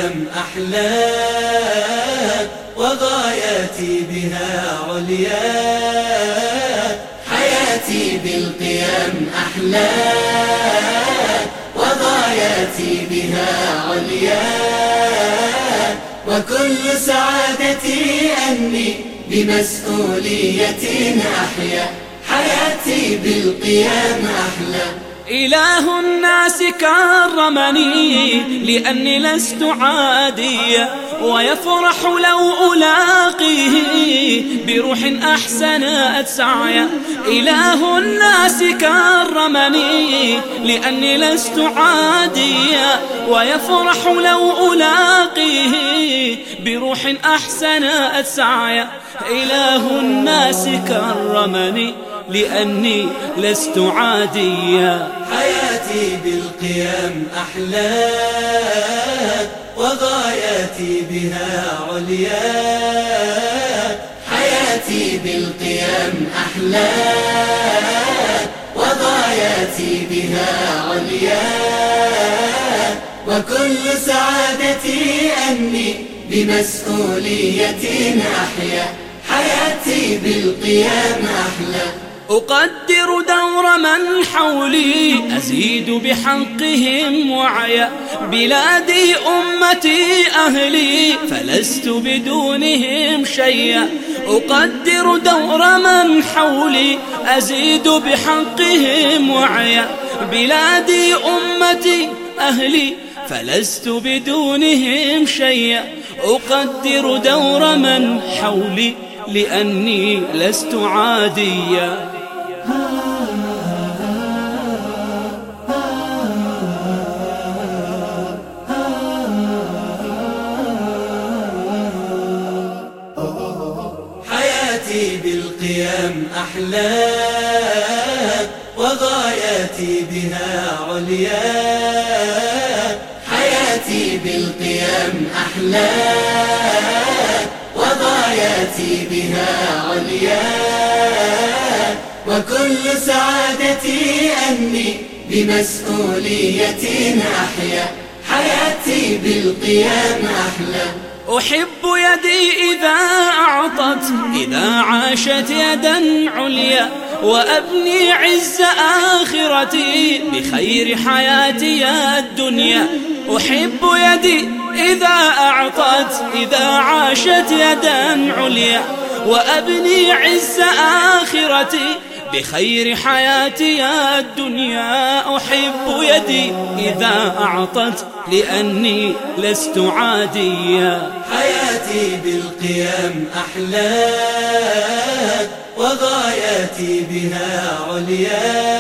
بالقيام أحلى وغاياتي بها عليا. حياتي بالقيام أحلى وغاياتي بها عليا. وكل سعادتي أني بمسؤولية أحيا. حياتي بالقيام أحلى. إله الناس كرمني لأني لست عاديا، ويفرح لو ألاقيه بروح أحسنت سعيا. إله الناس كرمني لأني لست عاديا، ويفرح لو ألاقيه بروح أحسنت سعيا. إله الناس كرمني لأني لست عاديا. حياتي بالقيام أحلى وغاياتي بها عليا. حياتي بالقيام أحلى وغاياتي بها عليا. وكل سعادتي أني بمسؤولية أحيا. حياتي بالقيام أحلى. أقدر دور من حولي أزيد بحقهم وعيا. بلادي أمتي أهلي فلست بدونهم شيئا. أقدر دور من حولي أزيد بحقهم وعيا. بلادي أمتي أهلي فلست بدونهم شيئا. أقدر دور من حولي لأني لست عاديا. حياتي بالقيام أحلى وغاياتي بها عليا. حياتي بالقيام أحلى وغاياتي بها عليا. وكل سعادتي أني بمسؤولية أحيا. حياتي بالقيام أحلى. أحب يدي إذا أعطت، إذا عاشت يدا عليا. وأبني عز آخرتي بخير حياتي الدنيا. أحب يدي إذا أعطت، إذا عاشت يدا عليا. وأبني عز آخرتي بخير حياتي الدنيا. أحب يدي إذا أعطت لأني لست عاديا. حياتي بالقيام أحلى وغاياتي بها عليا.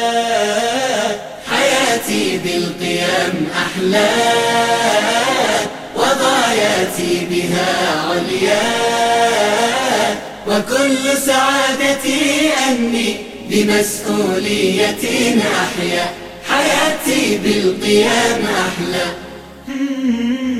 حياتي بالقيام أحلى وغاياتي بها عليا. وكل سعادتي أني بمسؤولية أحيا. حياتي بالقيام أحلى.